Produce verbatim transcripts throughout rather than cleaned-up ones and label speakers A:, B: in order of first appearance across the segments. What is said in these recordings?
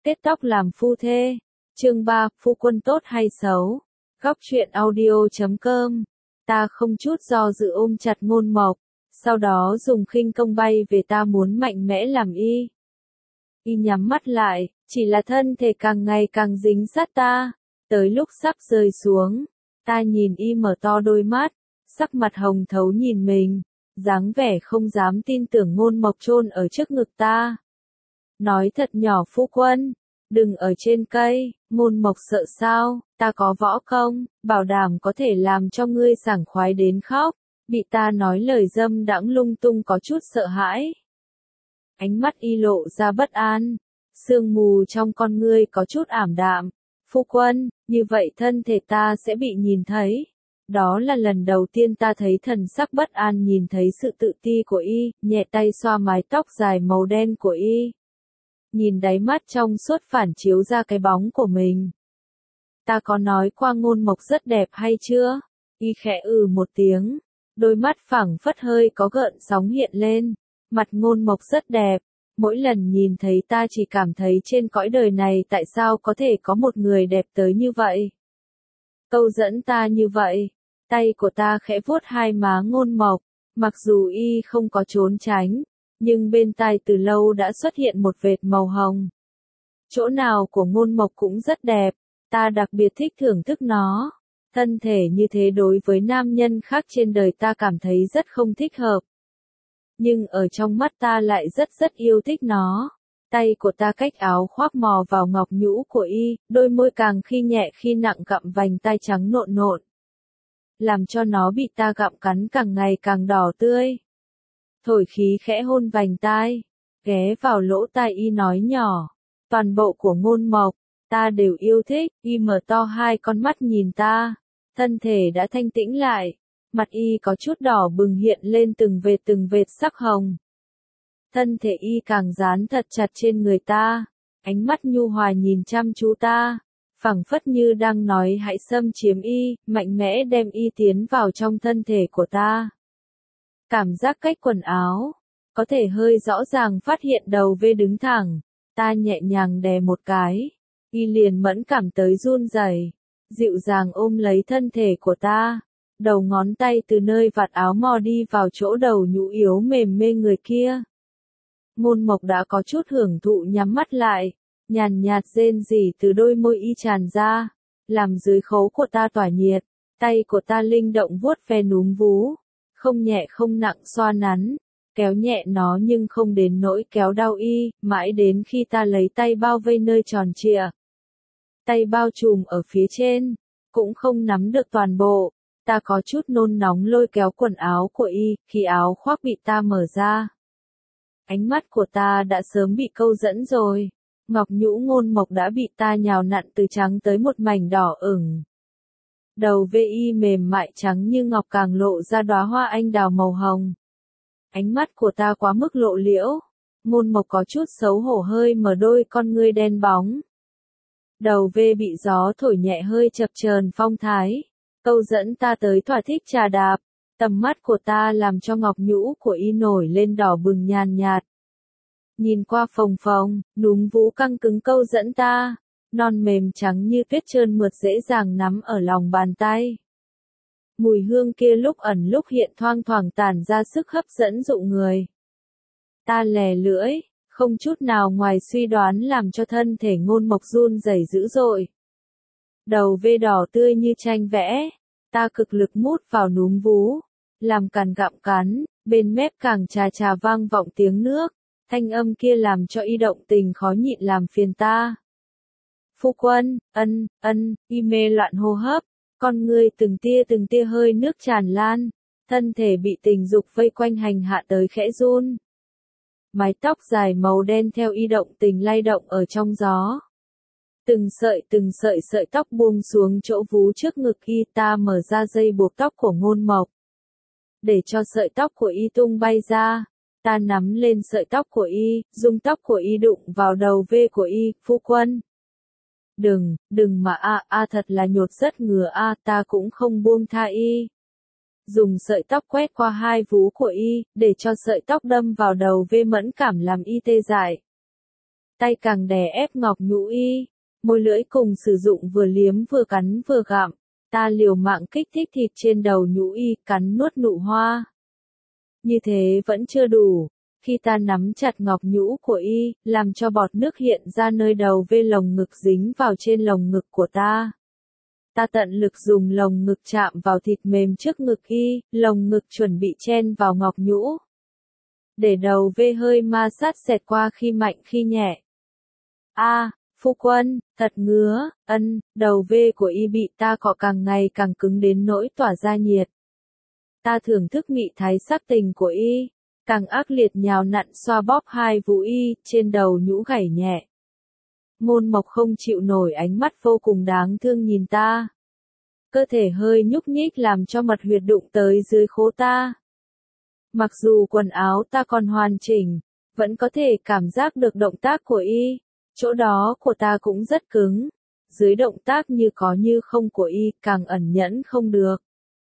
A: Kết tóc làm phu thê. Chương ba, phu quân tốt hay xấu? Góc truyện audio chấm com. Ta không chút do dự ôm chặt Ngôn Mộc, sau đó dùng khinh công bay về ta muốn mạnh mẽ làm y. Y nhắm mắt lại, chỉ là thân thể càng ngày càng dính sát ta. Tới lúc sắp rơi xuống, ta nhìn y mở to đôi mắt, sắc mặt hồng thấu nhìn mình, dáng vẻ không dám tin tưởng Ngôn Mộc chôn ở trước ngực ta. Nói thật nhỏ phu quân, đừng ở trên cây. Ngôn Mộc sợ sao, ta có võ công, bảo đảm có thể làm cho ngươi sảng khoái đến khóc. Bị ta nói lời dâm đãng lung tung có chút sợ hãi. Ánh mắt y lộ ra bất an, sương mù trong con ngươi có chút ảm đạm. Phu quân, như vậy thân thể ta sẽ bị nhìn thấy. Đó là lần đầu tiên ta thấy thần sắc bất an nhìn thấy sự tự ti của y, nhẹ tay xoa mái tóc dài màu đen của y. Nhìn đáy mắt trong suốt phản chiếu ra cái bóng của mình. Ta có nói qua Ngôn Mộc rất đẹp hay chưa? Y khẽ ừ một tiếng, đôi mắt phẳng phất hơi có gợn sóng hiện lên. Mặt Ngôn Mộc rất đẹp, mỗi lần nhìn thấy ta chỉ cảm thấy trên cõi đời này tại sao có thể có một người đẹp tới như vậy. Câu dẫn ta như vậy, tay của ta khẽ vuốt hai má Ngôn Mộc, mặc dù y không có trốn tránh, nhưng bên tai từ lâu đã xuất hiện một vệt màu hồng. Chỗ nào của Ngôn Mộc cũng rất đẹp, ta đặc biệt thích thưởng thức nó. Thân thể như thế đối với nam nhân khác trên đời ta cảm thấy rất không thích hợp. Nhưng ở trong mắt ta lại rất rất yêu thích nó. Tay của ta cách áo khoác mò vào ngọc nhũ của y, đôi môi càng khi nhẹ khi nặng gặm vành tai trắng nộn nộn. Làm cho nó bị ta gặm cắn càng ngày càng đỏ tươi. Thổi khí khẽ hôn vành tai, ghé vào lỗ tai y nói nhỏ. Toàn bộ của Ngôn Mộc, ta đều yêu thích. Y mở to hai con mắt nhìn ta, thân thể đã thanh tĩnh lại. Mặt y có chút đỏ bừng hiện lên từng vệt từng vệt sắc hồng. Thân thể y càng dán thật chặt trên người ta, ánh mắt nhu hòa nhìn chăm chú ta, phảng phất như đang nói hãy xâm chiếm y, mạnh mẽ đem y tiến vào trong thân thể của ta. Cảm giác cách quần áo, có thể hơi rõ ràng phát hiện đầu vê đứng thẳng, ta nhẹ nhàng đè một cái, y liền mẫn cảm tới run rẩy, dịu dàng ôm lấy thân thể của ta. Đầu ngón tay từ nơi vạt áo mò đi vào chỗ đầu nhũ yếu mềm mê người kia. Ngôn Mộc đã có chút hưởng thụ nhắm mắt lại, nhàn nhạt rên rỉ từ đôi môi y tràn ra, làm dưới khấu của ta tỏa nhiệt, tay của ta linh động vuốt ve núm vú, không nhẹ không nặng xoa nắn, kéo nhẹ nó nhưng không đến nỗi kéo đau y, mãi đến khi ta lấy tay bao vây nơi tròn trịa. Tay bao trùm ở phía trên, cũng không nắm được toàn bộ. Ta có chút nôn nóng lôi kéo quần áo của y, khi áo khoác bị ta mở ra. Ánh mắt của ta đã sớm bị câu dẫn rồi. Ngọc nhũ Ngôn Mộc đã bị ta nhào nặn từ trắng tới một mảnh đỏ ửng. Đầu vê y mềm mại trắng như ngọc càng lộ ra đóa hoa anh đào màu hồng. Ánh mắt của ta quá mức lộ liễu. Ngôn Mộc có chút xấu hổ hơi mở đôi con ngươi đen bóng. Đầu vê bị gió thổi nhẹ hơi chập chờn phong thái. Câu dẫn ta tới thỏa thích trà đạp, tầm mắt của ta làm cho ngọc nhũ của y nổi lên đỏ bừng nhàn nhạt. Nhìn qua phồng phồng, núm vú căng cứng câu dẫn ta, non mềm trắng như tuyết trơn mượt dễ dàng nắm ở lòng bàn tay. Mùi hương kia lúc ẩn lúc hiện thoang thoảng tản ra sức hấp dẫn dụ người. Ta lè lưỡi, không chút nào ngoài suy đoán làm cho thân thể Ngôn Mộc run rẩy dữ dội. Đầu vê đỏ tươi như tranh vẽ, ta cực lực mút vào núm vú, làm càn gặm cắn, bên mép càng trà trà vang vọng tiếng nước, thanh âm kia làm cho y động tình khó nhịn làm phiền ta. Phu quân, ân, ân, y mê loạn hô hấp, con ngươi từng tia từng tia hơi nước tràn lan, thân thể bị tình dục vây quanh hành hạ tới khẽ run. Mái tóc dài màu đen theo y động tình lay động ở trong gió. Từng sợi từng sợi sợi tóc buông xuống chỗ vú trước ngực y, ta mở ra dây buộc tóc của Ngôn Mộc. Để cho sợi tóc của y tung bay ra, ta nắm lên sợi tóc của y, dùng tóc của y đụng vào đầu vê của y, phu quân. Đừng, đừng mà a a thật là nhột rất ngứa a, ta cũng không buông tha y. Dùng sợi tóc quét qua hai vú của y, để cho sợi tóc đâm vào đầu vê mẫn cảm làm y tê dại. tay càng đè ép ngọc nhũ y, môi lưỡi cùng sử dụng vừa liếm vừa cắn vừa gặm, ta liều mạng kích thích thịt trên đầu nhũ y, cắn nuốt nụ hoa. Như thế vẫn chưa đủ, khi ta nắm chặt ngọc nhũ của y, làm cho bọt nước hiện ra nơi đầu vê lồng ngực dính vào trên lồng ngực của ta. Ta tận lực dùng lồng ngực chạm vào thịt mềm trước ngực y, lồng ngực chuẩn bị chen vào ngọc nhũ. Để đầu vê hơi ma sát xẹt qua khi mạnh khi nhẹ. A, à, phu quân, thật ngứa, ân, đầu vê của y bị ta cọ càng ngày càng cứng đến nỗi tỏa ra nhiệt. Ta thưởng thức mị thái sắc tình của y, càng ác liệt nhào nặn xoa bóp hai vú y, trên đầu nhũ gảy nhẹ. Ngôn Mộc không chịu nổi ánh mắt vô cùng đáng thương nhìn ta. Cơ thể hơi nhúc nhích làm cho mật huyệt đụng tới dưới khố ta. Mặc dù quần áo ta còn hoàn chỉnh, vẫn có thể cảm giác được động tác của y, chỗ đó của ta cũng rất cứng. Dưới động tác như có như không của y, càng ẩn nhẫn không được.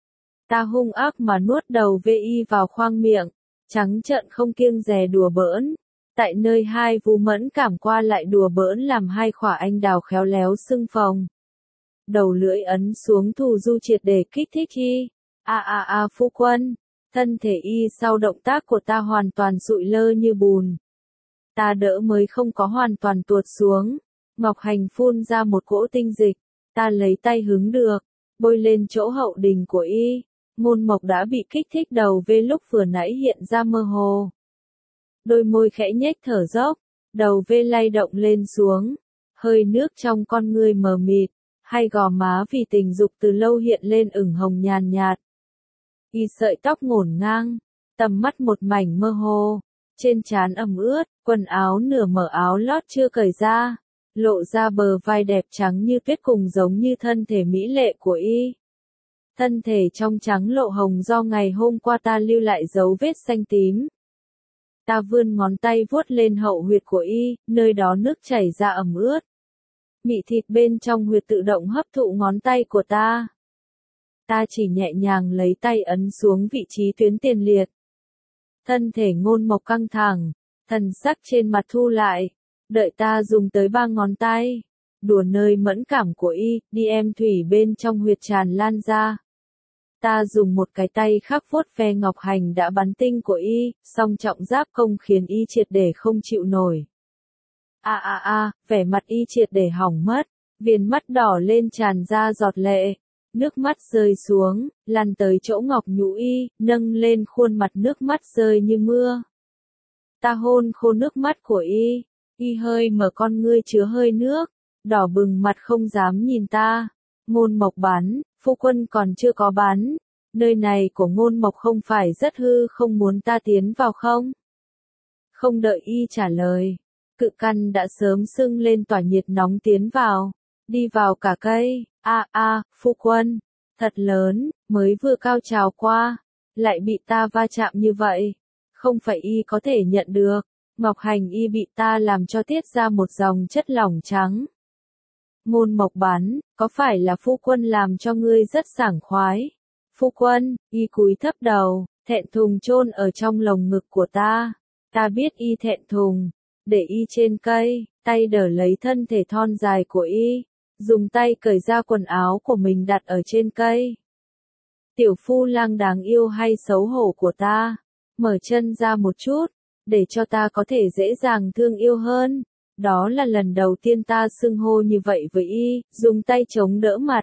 A: Ta hung ác mà nuốt đầu vê y vào khoang miệng, trắng trợn không kiêng dè đùa bỡn. Tại nơi hai vú mẫn cảm qua lại đùa bỡn làm hai khỏa anh đào khéo léo sưng phồng. Đầu lưỡi ấn xuống thù du triệt để kích thích y. A a a phu quân, thân thể y sau động tác của ta hoàn toàn sụi lơ như bùn. Ta đỡ mới không có hoàn toàn tuột xuống. Ngọc Hành phun ra một cỗ tinh dịch, ta lấy tay hứng được, bôi lên chỗ hậu đình của y. Ngôn Mộc đã bị kích thích đầu vê lúc vừa nãy hiện ra mơ hồ. Đôi môi khẽ nhếch thở dốc, đầu vê lay động lên xuống, hơi nước trong con ngươi mờ mịt, hai gò má vì tình dục từ lâu hiện lên ửng hồng nhàn nhạt. Y sợi tóc ngổn ngang, tầm mắt một mảnh mơ hồ, trên trán ẩm ướt, quần áo nửa mở áo lót chưa cởi ra, lộ ra bờ vai đẹp trắng như tuyết cùng giống như thân thể mỹ lệ của y. Thân thể trong trắng lộ hồng do ngày hôm qua ta lưu lại dấu vết xanh tím. Ta vươn ngón tay vuốt lên hậu huyệt của y, nơi đó nước chảy ra ẩm ướt. Mị thịt bên trong huyệt tự động hấp thụ ngón tay của ta. Ta chỉ nhẹ nhàng lấy tay ấn xuống vị trí tuyến tiền liệt. Thân thể Ngôn Mộc căng thẳng, thần sắc trên mặt thu lại, đợi ta dùng tới ba ngón tay, đùa nơi mẫn cảm của y, đi em thủy bên trong huyệt tràn lan ra. Ta dùng một cái tay khác vuốt ve Ngọc Hành đã bắn tinh của y, song trọng giáp công khiến y triệt để không chịu nổi. A a a, vẻ mặt y triệt để hỏng mất, viền mắt đỏ lên tràn ra giọt lệ, nước mắt rơi xuống, lăn tới chỗ ngọc nhũ y, nâng lên khuôn mặt nước mắt rơi như mưa. Ta hôn khô nước mắt của y, y hơi mở con ngươi chứa hơi nước, đỏ bừng mặt không dám nhìn ta. Ngôn Mộc bắn, phu quân còn chưa có bắn, nơi này của Ngôn Mộc không phải rất hư không muốn ta tiến vào không? Không đợi y trả lời, cự căn đã sớm sưng lên tỏa nhiệt nóng tiến vào, đi vào cả cây. A a, phu quân, thật lớn, mới vừa cao trào qua, lại bị ta va chạm như vậy, không phải y có thể nhận được. Ngọc Hành y bị ta làm cho tiết ra một dòng chất lỏng trắng. Ngôn Mộc bắn, có phải là phu quân làm cho ngươi rất sảng khoái? Phu quân, y cúi thấp đầu, thẹn thùng chôn ở trong lồng ngực của ta. Ta biết y thẹn thùng, để y trên cây, tay đỡ lấy thân thể thon dài của y, dùng tay cởi ra quần áo của mình đặt ở trên cây. Tiểu phu lang đáng yêu hay xấu hổ của ta, mở chân ra một chút, để cho ta có thể dễ dàng thương yêu hơn. Đó là lần đầu tiên ta xưng hô như vậy với y, dùng tay chống đỡ mặt.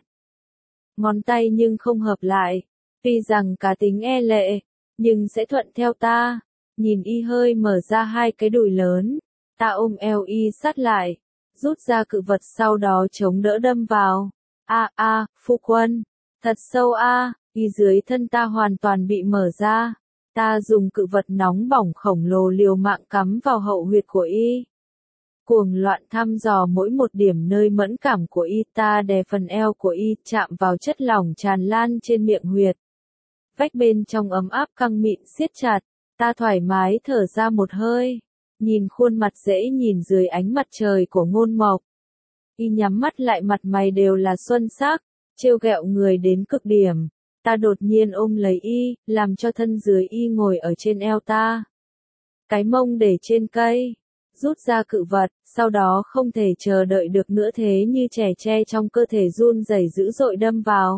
A: Ngón tay nhưng không hợp lại, tuy rằng cá tính e lệ, nhưng sẽ thuận theo ta. Nhìn y hơi mở ra hai cái đùi lớn, ta ôm eo y sát lại, rút ra cự vật sau đó chống đỡ đâm vào. A a, phu quân, thật sâu a, y dưới thân ta hoàn toàn bị mở ra. Ta dùng cự vật nóng bỏng khổng lồ liều mạng cắm vào hậu huyệt của y. Cuồng loạn thăm dò mỗi một điểm nơi mẫn cảm của y, ta đè phần eo của y chạm vào chất lỏng tràn lan trên miệng huyệt. Vách bên trong ấm áp căng mịn siết chặt, ta thoải mái thở ra một hơi, nhìn khuôn mặt dễ nhìn dưới ánh mặt trời của Ngôn Mộc. Y nhắm mắt lại, mặt mày đều là xuân sắc, trêu ghẹo người đến cực điểm. Ta đột nhiên ôm lấy y, làm cho thân dưới y ngồi ở trên eo ta. Cái mông để trên cây, rút ra cự vật, sau đó không thể chờ đợi được nữa thế như trẻ tre trong cơ thể run rẩy dữ dội đâm vào.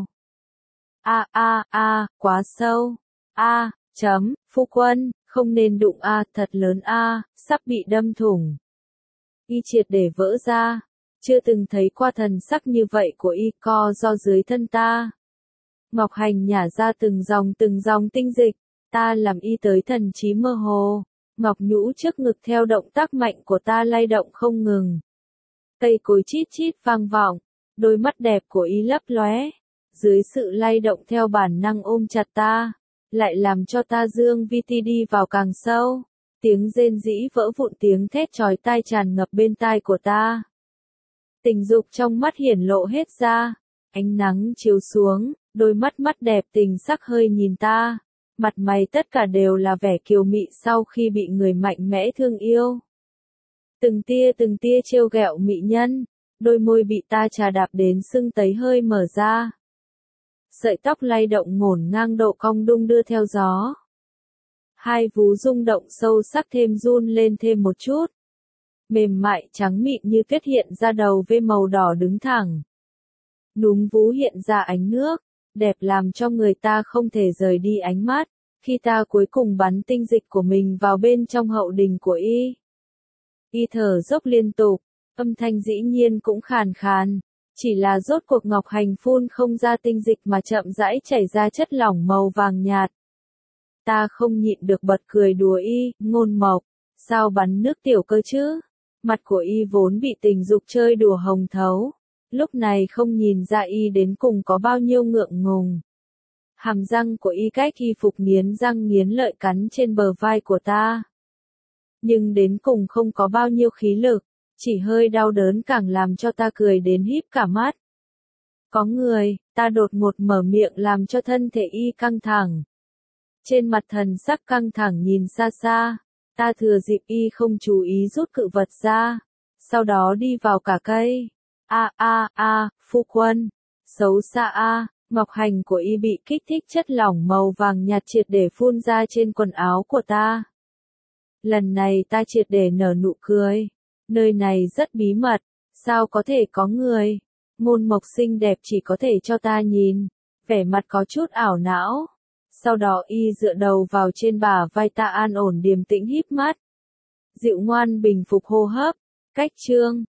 A: A a a, quá sâu. A, chấm, phu quân, không nên đụng a, thật lớn a, sắp bị đâm thủng. Y triệt để vỡ ra, chưa từng thấy qua thần sắc như vậy của y co do dưới thân ta. Ngọc Hành nhả ra từng dòng từng dòng tinh dịch, ta làm y tới thần trí mơ hồ. Ngọc nhũ trước ngực theo động tác mạnh của ta lay động không ngừng. Cây cối chít chít vang vọng, đôi mắt đẹp của y lấp lóe, dưới sự lay động theo bản năng ôm chặt ta, lại làm cho ta dương vi ti đi vào càng sâu. Tiếng rên rĩ vỡ vụn, tiếng thét chói tai tràn ngập bên tai của ta. Tình dục trong mắt hiển lộ hết ra, ánh nắng chiếu xuống, đôi mắt mắt đẹp tình sắc hơi nhìn ta. Mặt mày tất cả đều là vẻ kiều mị sau khi bị người mạnh mẽ thương yêu. Từng tia từng tia trêu ghẹo mị nhân, đôi môi bị ta chà đạp đến sưng tấy hơi mở ra. Sợi tóc lay động ngổn ngang độ cong đung đưa theo gió. Hai vú rung động sâu sắc thêm run lên thêm một chút. Mềm mại trắng mịn như tuyết hiện ra đầu vê màu đỏ đứng thẳng. Núm vú hiện ra ánh nước, đẹp làm cho người ta không thể rời đi ánh mắt, khi ta cuối cùng bắn tinh dịch của mình vào bên trong hậu đình của y. Y thở dốc liên tục, âm thanh dĩ nhiên cũng khàn khàn, chỉ là rốt cuộc Ngọc Hành phun không ra tinh dịch mà chậm rãi chảy ra chất lỏng màu vàng nhạt. Ta không nhịn được bật cười đùa y, ngôn mộc, sao bắn nước tiểu cơ chứ? Mặt của y vốn bị tình dục chơi đùa hồng thấu, lúc này không nhìn ra y đến cùng có bao nhiêu ngượng ngùng. Hàm răng của y cách y phục nghiến răng nghiến lợi cắn trên bờ vai của ta. Nhưng đến cùng không có bao nhiêu khí lực, chỉ hơi đau đớn càng làm cho ta cười đến híp cả mắt. Có người, ta đột ngột mở miệng làm cho thân thể y căng thẳng. Trên mặt thần sắc căng thẳng nhìn xa xa, ta thừa dịp y không chú ý rút cự vật ra, sau đó đi vào cả cây. A a a, phu quân, xấu xa a, Ngọc Hành của y bị kích thích chất lỏng màu vàng nhạt triệt để phun ra trên quần áo của ta. Lần này ta triệt để nở nụ cười, nơi này rất bí mật, sao có thể có người, ngôn mộc xinh đẹp chỉ có thể cho ta nhìn, vẻ mặt có chút ảo não. Sau đó y dựa đầu vào trên bả vai ta an ổn điềm tĩnh híp mắt. Dịu ngoan bình phục hô hấp, cách chương.